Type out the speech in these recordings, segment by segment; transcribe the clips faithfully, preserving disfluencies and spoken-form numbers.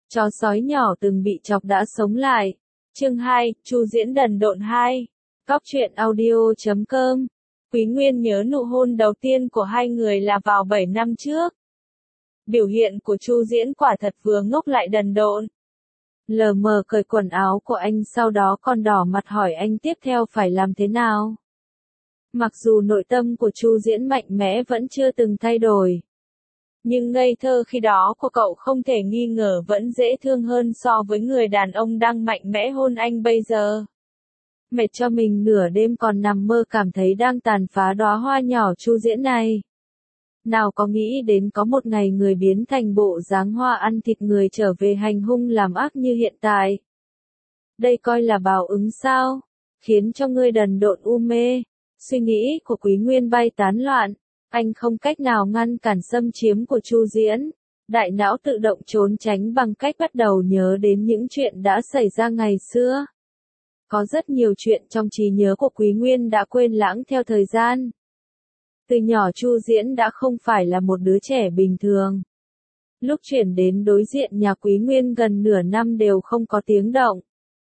Chó sói nhỏ từng bị chọc đã sống lại. Chương hai, Chu Diễn đần độn hai. Cóc truyện audio chấm com. Quý Nguyên nhớ nụ hôn đầu tiên của hai người là vào bảy năm trước. Biểu hiện của Chu Diễn quả thật vừa ngốc lại đần độn. Lờ mờ cởi quần áo của anh, sau đó còn đỏ mặt hỏi anh tiếp theo phải làm thế nào. Mặc dù nội tâm của Chu Diễn mạnh mẽ vẫn chưa từng thay đổi, nhưng ngây thơ khi đó của cậu không thể nghi ngờ vẫn dễ thương hơn so với người đàn ông đang mạnh mẽ hôn anh bây giờ. Mệt cho mình nửa đêm còn nằm mơ cảm thấy đang tàn phá đóa hoa nhỏ Chu Diễn này. Nào có nghĩ đến có một ngày người biến thành bộ dáng hoa ăn thịt người trở về hành hung làm ác như hiện tại. Đây coi là báo ứng sao? Khiến cho ngươi đần độn u mê. Suy nghĩ của Quý Nguyên bay tán loạn. Anh không cách nào ngăn cản xâm chiếm của Chu Diễn. Đại não tự động trốn tránh bằng cách bắt đầu nhớ đến những chuyện đã xảy ra ngày xưa. Có rất nhiều chuyện trong trí nhớ của Quý Nguyên đã quên lãng theo thời gian. Từ nhỏ Chu Diễn đã không phải là một đứa trẻ bình thường. Lúc chuyển đến đối diện nhà Quý Nguyên gần nửa năm đều không có tiếng động.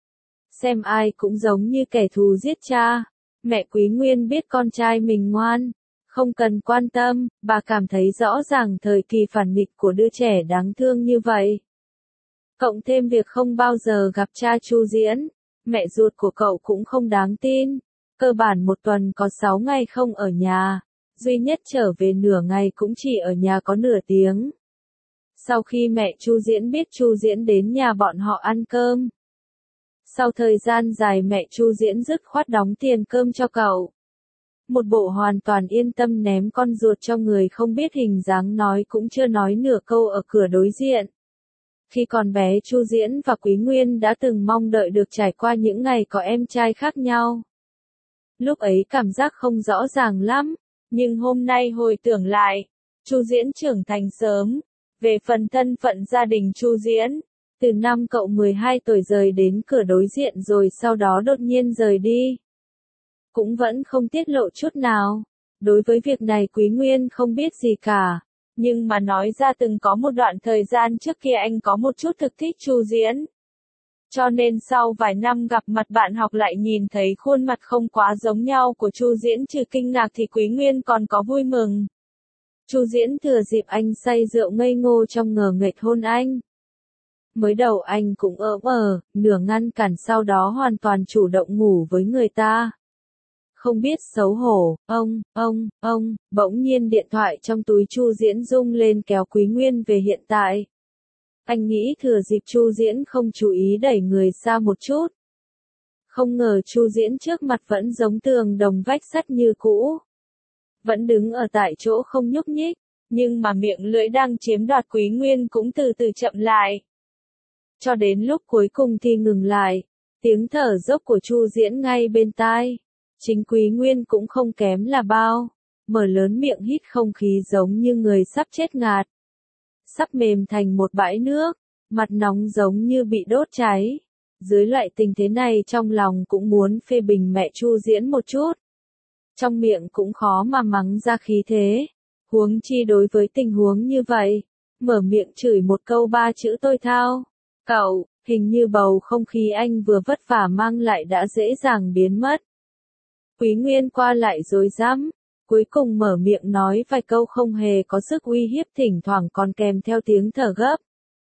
Xem ai cũng giống như kẻ thù giết cha. Mẹ Quý Nguyên biết con trai mình ngoan, không cần quan tâm, bà cảm thấy rõ ràng thời kỳ phản nghịch của đứa trẻ đáng thương như vậy. Cộng thêm việc không bao giờ gặp cha Chu Diễn, mẹ ruột của cậu cũng không đáng tin. Cơ bản một tuần có sáu ngày không ở nhà, duy nhất trở về nửa ngày cũng chỉ ở nhà có nửa tiếng. Sau khi mẹ Chu Diễn biết Chu Diễn đến nhà bọn họ ăn cơm, sau thời gian dài mẹ Chu Diễn dứt khoát đóng tiền cơm cho cậu. Một bộ hoàn toàn yên tâm ném con ruột cho người không biết hình dáng, nói cũng chưa nói nửa câu ở cửa đối diện. Khi còn bé Chu Diễn và Quý Nguyên đã từng mong đợi được trải qua những ngày có em trai khác nhau. Lúc ấy cảm giác không rõ ràng lắm, nhưng hôm nay hồi tưởng lại, Chu Diễn trưởng thành sớm. Về phần thân phận gia đình Chu Diễn, từ năm cậu mười hai tuổi rời đến cửa đối diện rồi sau đó đột nhiên rời đi, cũng vẫn không tiết lộ chút nào. Đối với việc này Quý Nguyên không biết gì cả, nhưng mà nói ra từng có một đoạn thời gian trước kia anh có một chút thực thích Chu Diễn. Cho nên sau vài năm gặp mặt bạn học lại nhìn thấy khuôn mặt không quá giống nhau của Chu Diễn, trừ kinh ngạc thì Quý Nguyên còn có vui mừng. Chu Diễn thừa dịp anh say rượu ngây ngô trong ngờ nghệch hôn anh. Mới đầu anh cũng ỡm ờ, nửa ngăn cản, sau đó hoàn toàn chủ động ngủ với người ta. Không biết xấu hổ, ông, ông, ông, bỗng nhiên điện thoại trong túi Chu Diễn rung lên kéo Quý Nguyên về hiện tại. Anh nghĩ thừa dịp Chu Diễn không chú ý đẩy người xa một chút. Không ngờ Chu Diễn trước mặt vẫn giống tường đồng vách sắt như cũ. Vẫn đứng ở tại chỗ không nhúc nhích, nhưng mà miệng lưỡi đang chiếm đoạt Quý Nguyên cũng từ từ chậm lại. Cho đến lúc cuối cùng thì ngừng lại, tiếng thở dốc của Chu Diễn ngay bên tai. Chính Quý Nguyên cũng không kém là bao, mở lớn miệng hít không khí giống như người sắp chết ngạt. Sắp mềm thành một bãi nước, mặt nóng giống như bị đốt cháy. Dưới loại tình thế này trong lòng cũng muốn phê bình mẹ Chu Diễn một chút. Trong miệng cũng khó mà mắng ra khí thế. Huống chi đối với tình huống như vậy, mở miệng chửi một câu ba chữ tôi thao. Cậu, hình như bầu không khí anh vừa vất vả mang lại đã dễ dàng biến mất. Quý Nguyên qua lại rối rắm, cuối cùng mở miệng nói vài câu không hề có sức uy hiếp, thỉnh thoảng còn kèm theo tiếng thở gấp.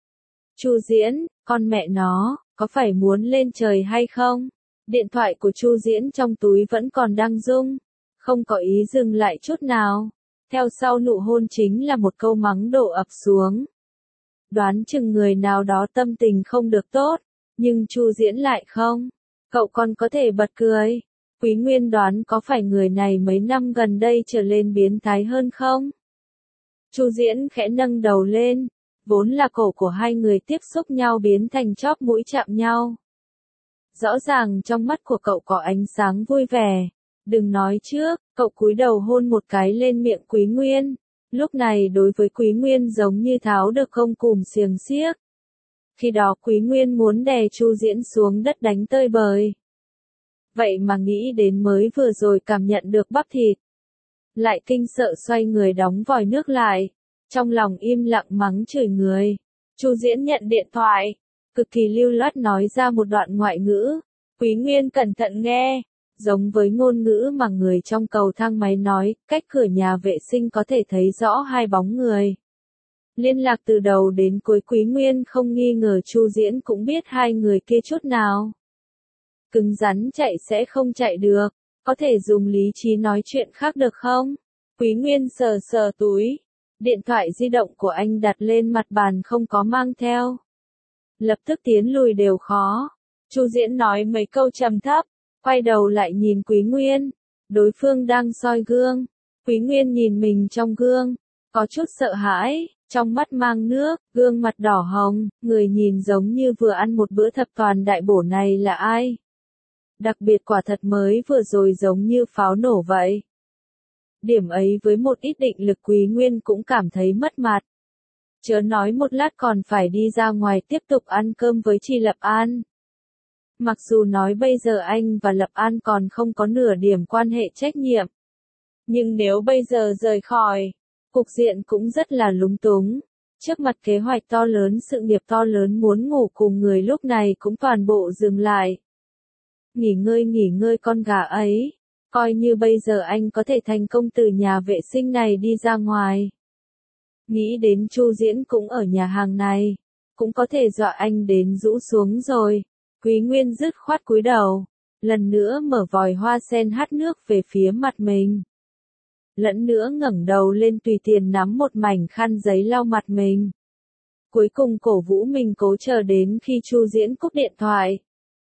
Chu Diễn, con mẹ nó, có phải muốn lên trời hay không? Điện thoại của Chu Diễn trong túi vẫn còn đang rung, không có ý dừng lại chút nào. Theo sau nụ hôn chính là một câu mắng đổ ập xuống. Đoán chừng người nào đó tâm tình không được tốt, nhưng Chu Diễn lại không. Cậu còn có thể bật cười. Quý Nguyên đoán có phải người này mấy năm gần đây trở lên biến thái hơn không? Chu Diễn khẽ nâng đầu lên, vốn là cổ của hai người tiếp xúc nhau biến thành chóp mũi chạm nhau. Rõ ràng trong mắt của cậu có ánh sáng vui vẻ. Đừng nói trước, cậu cúi đầu hôn một cái lên miệng Quý Nguyên. Lúc này đối với Quý Nguyên giống như tháo được không cùm xiềng xiếc. Khi đó Quý Nguyên muốn đè Chu Diễn xuống đất đánh tơi bời. Vậy mà nghĩ đến mới vừa rồi cảm nhận được bắp thịt, lại kinh sợ xoay người đóng vòi nước lại, trong lòng im lặng mắng chửi người. Chu Diễn nhận điện thoại, cực kỳ lưu loát nói ra một đoạn ngoại ngữ. Quý Nguyên cẩn thận nghe, giống với ngôn ngữ mà người trong cầu thang máy nói, cách cửa nhà vệ sinh có thể thấy rõ hai bóng người. Liên lạc từ đầu đến cuối, Quý Nguyên không nghi ngờ Chu Diễn cũng biết hai người kia chút nào. Cứng rắn chạy sẽ không chạy được, có thể dùng lý trí nói chuyện khác được không? Quý Nguyên sờ sờ túi, điện thoại di động của anh đặt lên mặt bàn không có mang theo. Lập tức tiến lùi đều khó. Chu Diễn nói mấy câu trầm thấp, quay đầu lại nhìn Quý Nguyên. Đối phương đang soi gương. Quý Nguyên nhìn mình trong gương, có chút sợ hãi, trong mắt mang nước, gương mặt đỏ hồng, người nhìn giống như vừa ăn một bữa thập toàn đại bổ này là ai? Đặc biệt quả thật mới vừa rồi giống như pháo nổ vậy. Điểm ấy với một ít định lực Quý Nguyên cũng cảm thấy mất mặt. Chớ nói một lát còn phải đi ra ngoài tiếp tục ăn cơm với chị Lập An. Mặc dù nói bây giờ anh và Lập An còn không có nửa điểm quan hệ trách nhiệm. Nhưng nếu bây giờ rời khỏi, cục diện cũng rất là lúng túng. Trước mặt kế hoạch to lớn, sự nghiệp to lớn, muốn ngủ cùng người lúc này cũng toàn bộ dừng lại. Nghỉ ngơi nghỉ ngơi con gà ấy. Coi như bây giờ anh có thể thành công từ nhà vệ sinh này đi ra ngoài. Nghĩ đến Chu Diễn cũng ở nhà hàng này, cũng có thể dọa anh đến rũ xuống rồi. Quý Nguyên dứt khoát cúi đầu, lần nữa mở vòi hoa sen hắt nước về phía mặt mình. Lẫn nữa ngẩng đầu lên tùy tiện nắm một mảnh khăn giấy lau mặt mình. Cuối cùng cổ vũ mình cố chờ đến khi Chu Diễn cúp điện thoại.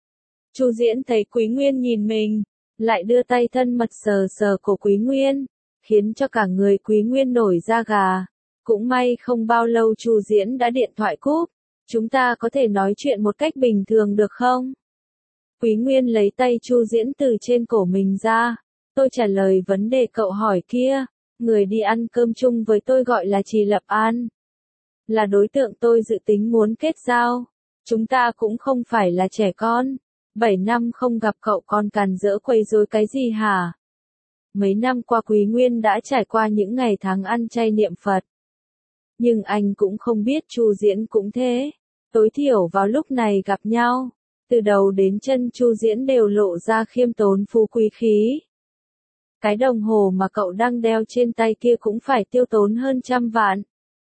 Chu Diễn thấy Quý Nguyên nhìn mình, lại đưa tay thân mật sờ sờ cổ Quý Nguyên, khiến cho cả người Quý Nguyên nổi da gà. Cũng may không bao lâu Chu Diễn đã điện thoại cúp. Chúng ta có thể nói chuyện một cách bình thường được không? Quý Nguyên lấy tay Chu Diễn từ trên cổ mình ra. Tôi trả lời vấn đề cậu hỏi kia. Người đi ăn cơm chung với tôi gọi là chị Lập An. Là đối tượng tôi dự tính muốn kết giao. Chúng ta cũng không phải là trẻ con. Bảy năm không gặp cậu còn càn rỡ quấy rối cái gì hả? Mấy năm qua Quý Nguyên đã trải qua những ngày tháng ăn chay niệm Phật. Nhưng anh cũng không biết Chu Diễn cũng thế. Tối thiểu vào lúc này gặp nhau, từ đầu đến chân Chu Diễn đều lộ ra khiêm tốn phú quý khí. Cái đồng hồ mà cậu đang đeo trên tay kia cũng phải tiêu tốn hơn trăm vạn.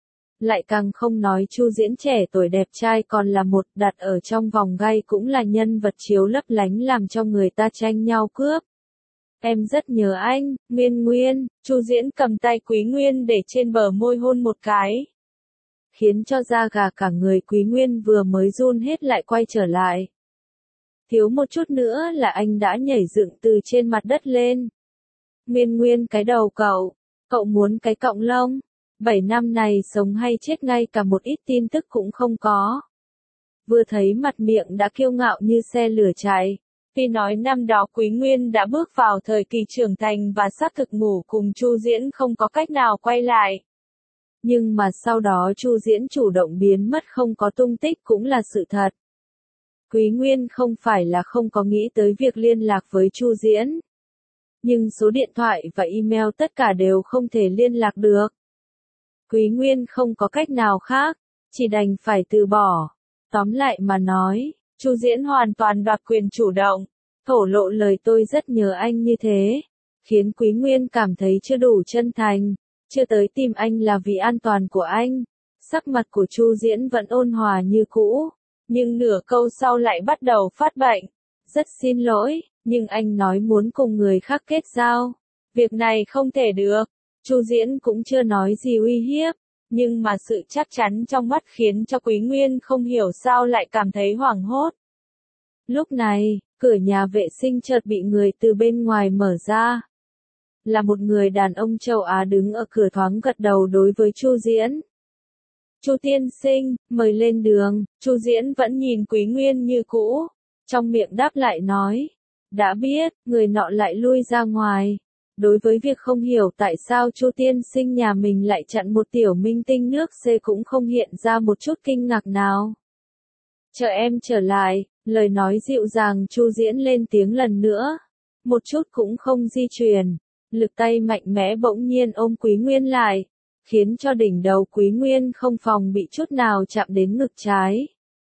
Lại càng không nói Chu Diễn trẻ tuổi đẹp trai còn là một đặt ở trong vòng gai cũng là nhân vật chiếu lấp lánh làm cho người ta tranh nhau cướp. Em rất nhớ anh, Nguyên Nguyên. Chu Diễn cầm tay Quý Nguyên để trên bờ môi hôn một cái. Khiến cho da gà cả người Quý Nguyên vừa mới run hết lại quay trở lại. Thiếu một chút nữa là anh đã nhảy dựng từ trên mặt đất lên. Nguyên Nguyên cái đầu cậu, cậu muốn cái cọng lông. Bảy năm này sống hay chết ngay cả một ít tin tức cũng không có. Vừa thấy mặt miệng đã kiêu ngạo như xe lửa chạy. Tuy nói năm đó Quý Nguyên đã bước vào thời kỳ trưởng thành và xác thực ngủ cùng Chu Diễn không có cách nào quay lại. Nhưng mà sau đó Chu Diễn chủ động biến mất không có tung tích cũng là sự thật. Quý Nguyên không phải là không có nghĩ tới việc liên lạc với Chu Diễn. Nhưng số điện thoại và email tất cả đều không thể liên lạc được. Quý Nguyên không có cách nào khác, chỉ đành phải từ bỏ. Tóm lại mà nói, Chu Diễn hoàn toàn đoạt quyền chủ động, thổ lộ lời tôi rất nhớ anh như thế, khiến Quý Nguyên cảm thấy chưa đủ chân thành, chưa tới tìm anh là vì an toàn của anh. Sắc mặt của Chu Diễn vẫn ôn hòa như cũ, nhưng nửa câu sau lại bắt đầu phát bệnh. Rất xin lỗi, nhưng anh nói muốn cùng người khác kết giao. Việc này không thể được. Chu Diễn cũng chưa nói gì uy hiếp, nhưng mà sự chắc chắn trong mắt khiến cho Quý Nguyên không hiểu sao lại cảm thấy hoảng hốt. Lúc này, cửa nhà vệ sinh chợt bị người từ bên ngoài mở ra. Là một người đàn ông châu Á đứng ở cửa thoáng gật đầu đối với Chu Diễn. Chu tiên sinh, mời lên đường. Chu Diễn vẫn nhìn Quý Nguyên như cũ, trong miệng đáp lại nói. Đã biết, người nọ lại lui ra ngoài. Đối với việc không hiểu tại sao Chu tiên sinh nhà mình lại chặn một tiểu minh tinh nước C cũng không hiện ra một chút kinh ngạc nào. Chờ em trở lại, lời nói dịu dàng Chu Diễn lên tiếng lần nữa. Một chút cũng không di chuyển, lực tay mạnh mẽ bỗng nhiên ôm Quý Nguyên lại. khiến cho đỉnh đầu Quý Nguyên không phòng bị chút nào chạm đến ngực trái.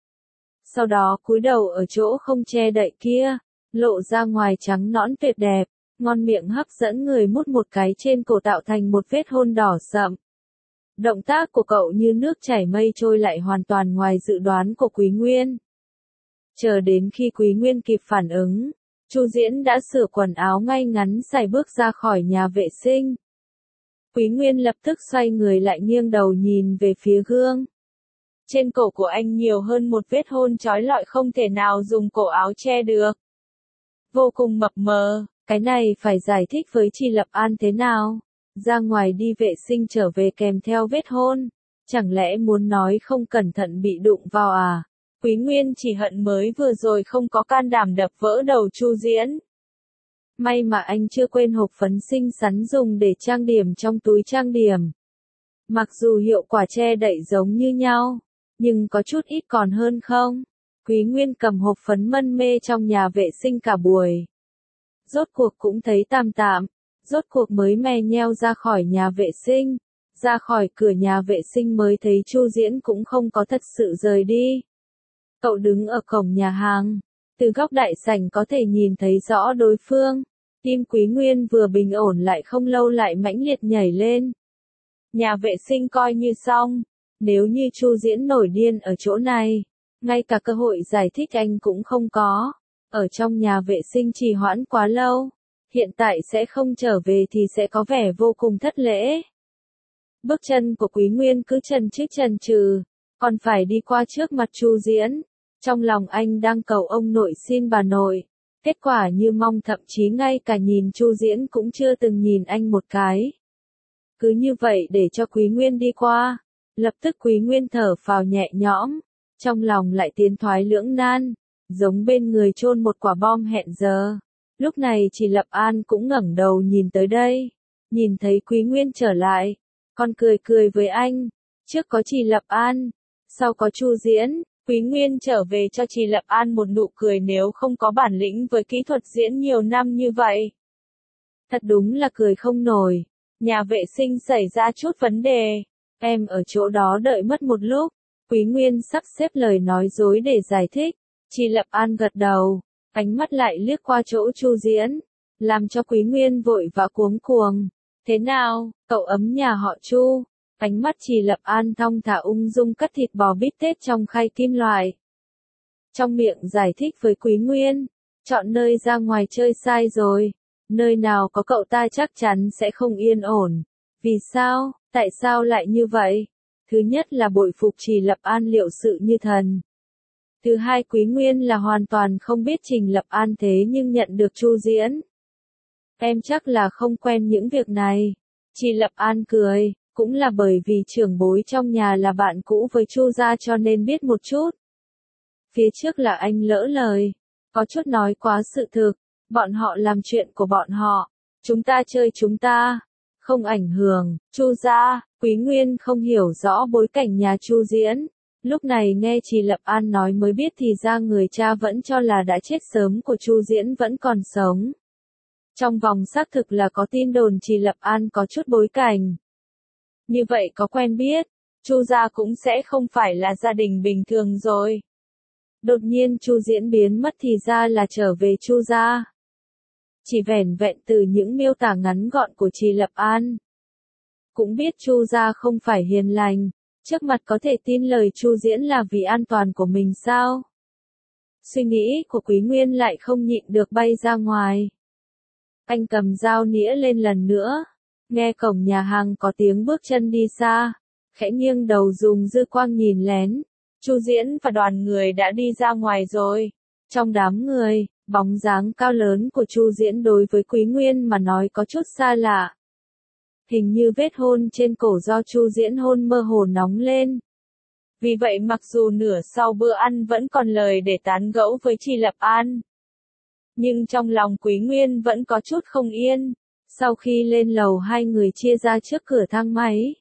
Sau đó cúi đầu ở chỗ không che đậy kia, lộ ra ngoài trắng nõn tuyệt đẹp, ngon miệng hấp dẫn người mút một cái trên cổ tạo thành một vết hôn đỏ sậm. Động tác của cậu như nước chảy mây trôi lại hoàn toàn ngoài dự đoán của Quý Nguyên. Chờ đến khi Quý Nguyên kịp phản ứng, Chu Diễn đã sửa quần áo ngay ngắn sải bước ra khỏi nhà vệ sinh. Quý Nguyên lập tức xoay người lại nghiêng đầu nhìn về phía gương. Trên cổ của anh nhiều hơn một vết hôn chói lọi không thể nào dùng cổ áo che được. Vô cùng mập mờ, cái này phải giải thích với Trì Lập An thế nào? Ra ngoài đi vệ sinh trở về kèm theo vết hôn, chẳng lẽ muốn nói không cẩn thận bị đụng vào à? Quý Nguyên chỉ hận mới vừa rồi không có can đảm đập vỡ đầu Chu Diễn. May mà anh chưa quên hộp phấn xinh xắn dùng để trang điểm trong túi trang điểm. Mặc dù hiệu quả che đậy giống như nhau, nhưng có chút ít còn hơn không? Quý Nguyên cầm hộp phấn mân mê trong nhà vệ sinh cả buổi. Rốt cuộc cũng thấy tạm tạm, rốt cuộc mới me nheo ra khỏi nhà vệ sinh. Ra khỏi cửa nhà vệ sinh mới thấy Chu Diễn cũng không có thật sự rời đi. Cậu đứng ở cổng nhà hàng, từ góc đại sảnh có thể nhìn thấy rõ đối phương. Tim Quý Nguyên vừa bình ổn lại không lâu lại mãnh liệt nhảy lên. Nhà vệ sinh coi như xong, nếu như Chu Diễn nổi điên ở chỗ này, ngay cả cơ hội giải thích anh cũng không có. Ở trong nhà vệ sinh trì hoãn quá lâu, hiện tại sẽ không trở về thì sẽ có vẻ vô cùng thất lễ. Bước chân của Quý Nguyên cứ chần chừ chần chừ, còn phải đi qua trước mặt Chu Diễn. Trong lòng anh đang cầu ông nội xin bà nội. Kết quả như mong, thậm chí ngay cả nhìn Chu Diễn cũng chưa từng nhìn anh một cái. Cứ như vậy để cho Quý Nguyên đi qua. Lập tức Quý Nguyên thở phào nhẹ nhõm, trong lòng lại tiến thoái lưỡng nan, giống bên người chôn một quả bom hẹn giờ. Lúc này Trì Lập An cũng ngẩng đầu nhìn tới đây, nhìn thấy Quý Nguyên trở lại, còn cười cười với anh. Trước có Trì Lập An, sau có Chu Diễn. Quý Nguyên trở về cho Trì Lập An một nụ cười nếu không có bản lĩnh với kỹ thuật diễn nhiều năm như vậy. Thật đúng là cười không nổi. Nhà vệ sinh xảy ra chút vấn đề. Em ở chỗ đó đợi mất một lúc. Quý Nguyên sắp xếp lời nói dối để giải thích. Trì Lập An gật đầu, ánh mắt lại liếc qua chỗ Chu Diễn, làm cho Quý Nguyên vội vã cuống cuồng. Thế nào, cậu ấm nhà họ Chu? Ánh mắt Trì Lập An thong thả ung dung cắt thịt bò bít tết trong khay kim loại. Trong miệng giải thích với Quý Nguyên, chọn nơi ra ngoài chơi sai rồi. Nơi nào có cậu ta chắc chắn sẽ không yên ổn. Vì sao, tại sao lại như vậy? Thứ nhất là bội phục Trì Lập An liệu sự như thần. Thứ hai Quý Nguyên là hoàn toàn không biết Trì Lập An thế nhưng nhận được Chu Diễn. Em chắc là không quen những việc này. Trì Lập An cười. Cũng là bởi vì trưởng bối trong nhà là bạn cũ với Chu gia cho nên biết một chút. Phía trước là anh lỡ lời, có chút nói quá sự thực, bọn họ làm chuyện của bọn họ, chúng ta chơi chúng ta, không ảnh hưởng. Chu gia. Quý Nguyên không hiểu rõ bối cảnh nhà Chu Diễn, lúc này nghe Trì Lập An nói mới biết thì ra người cha vẫn cho là đã chết sớm của Chu Diễn vẫn còn sống. Trong vòng xác thực là có tin đồn Trì Lập An có chút bối cảnh. Như vậy có quen biết, Chu gia cũng sẽ không phải là gia đình bình thường rồi. Đột nhiên Chu Diễn biến mất thì ra là trở về Chu gia. Chỉ vẻn vẹn từ những miêu tả ngắn gọn của Trì Lập An, cũng biết Chu gia không phải hiền lành, trước mặt có thể tin lời Chu Diễn là vì an toàn của mình sao? Suy nghĩ của Quý Nguyên lại không nhịn được bay ra ngoài. Anh cầm dao nĩa lên lần nữa. Nghe cổng nhà hàng có tiếng bước chân đi xa, khẽ nghiêng đầu dùng dư quang nhìn lén. Chu Diễn và đoàn người đã đi ra ngoài rồi. Trong đám người, bóng dáng cao lớn của Chu Diễn đối với Quý Nguyên mà nói có chút xa lạ. Hình như vết hôn trên cổ do Chu Diễn hôn mơ hồ nóng lên. Vì vậy mặc dù nửa sau bữa ăn vẫn còn lời để tán gẫu với Trì Lập An, nhưng trong lòng Quý Nguyên vẫn có chút không yên. Sau khi lên lầu hai người chia ra trước cửa thang máy.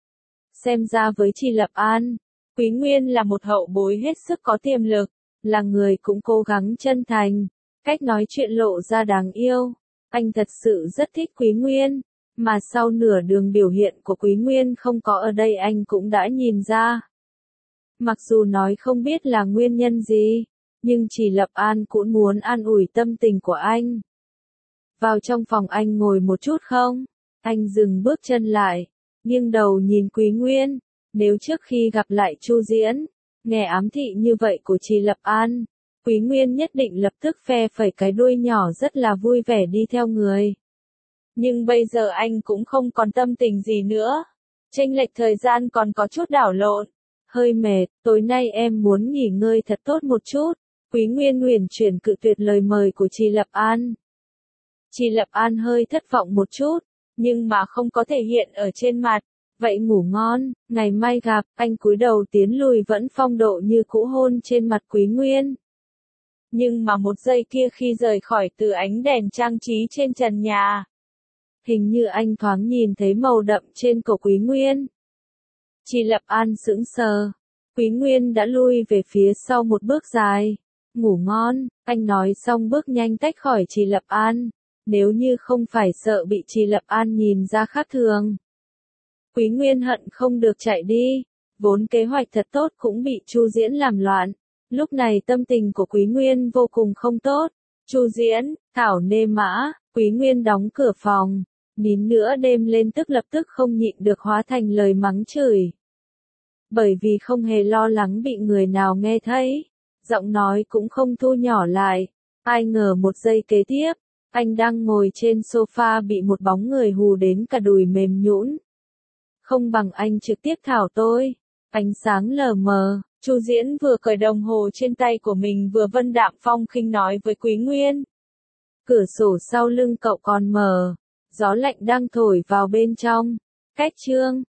Xem ra với Trì Lập An, Quý Nguyên là một hậu bối hết sức có tiềm lực, là người cũng cố gắng chân thành, cách nói chuyện lộ ra đáng yêu. Anh thật sự rất thích Quý Nguyên, Mà sau nửa đường biểu hiện của Quý Nguyên không có ở đây anh cũng đã nhìn ra. Mặc dù nói không biết là nguyên nhân gì, nhưng chỉ Lập An cũng muốn an ủi tâm tình của anh. Vào trong phòng anh ngồi một chút không? Anh dừng bước chân lại, nghiêng đầu nhìn Quý Nguyên. Nếu trước khi gặp lại Chu Diễn, nghe ám thị như vậy của chị Lập An, Quý Nguyên nhất định lập tức phe phẩy cái đuôi nhỏ rất là vui vẻ đi theo người. Nhưng bây giờ anh cũng không còn tâm tình gì nữa. Chênh lệch thời gian còn có chút đảo lộn. Hơi mệt, tối nay em muốn nghỉ ngơi thật tốt một chút. Quý Nguyên huyền chuyển cự tuyệt lời mời của chị Lập An. Chị Lập An hơi thất vọng một chút, nhưng mà không có thể hiện ở trên mặt. Vậy ngủ ngon, ngày mai gặp. Anh cúi đầu tiến lùi vẫn phong độ như cũ hôn trên mặt Quý Nguyên. Nhưng mà một giây kia khi rời khỏi từ ánh đèn trang trí trên trần nhà, hình như anh thoáng nhìn thấy màu đậm trên cổ Quý Nguyên. Chị Lập An sững sờ. Quý Nguyên đã lui về phía sau một bước dài. Ngủ ngon, anh nói xong bước nhanh tách khỏi chị Lập An. Nếu như không phải sợ bị chị Lập An nhìn ra khác thường, Quý Nguyên hận không được chạy đi. Vốn kế hoạch thật tốt cũng bị Chu Diễn làm loạn. Lúc này tâm tình của Quý Nguyên vô cùng không tốt. Chu Diễn, Thảo nê mã. Quý Nguyên đóng cửa phòng. Nín nữa đêm lên tức lập tức không nhịn được hóa thành lời mắng chửi. Bởi vì không hề lo lắng bị người nào nghe thấy, giọng nói cũng không thu nhỏ lại. Ai ngờ một giây kế tiếp, anh đang ngồi trên sofa bị một bóng người hù đến cả đùi mềm nhũn. Không bằng anh trực tiếp thảo tôi. Ánh sáng lờ mờ, Chu Diễn vừa cởi đồng hồ trên tay của mình vừa vân đạm phong khinh nói với Quý Nguyên. Cửa sổ sau lưng cậu còn mở, gió lạnh đang thổi vào bên trong. Cách chương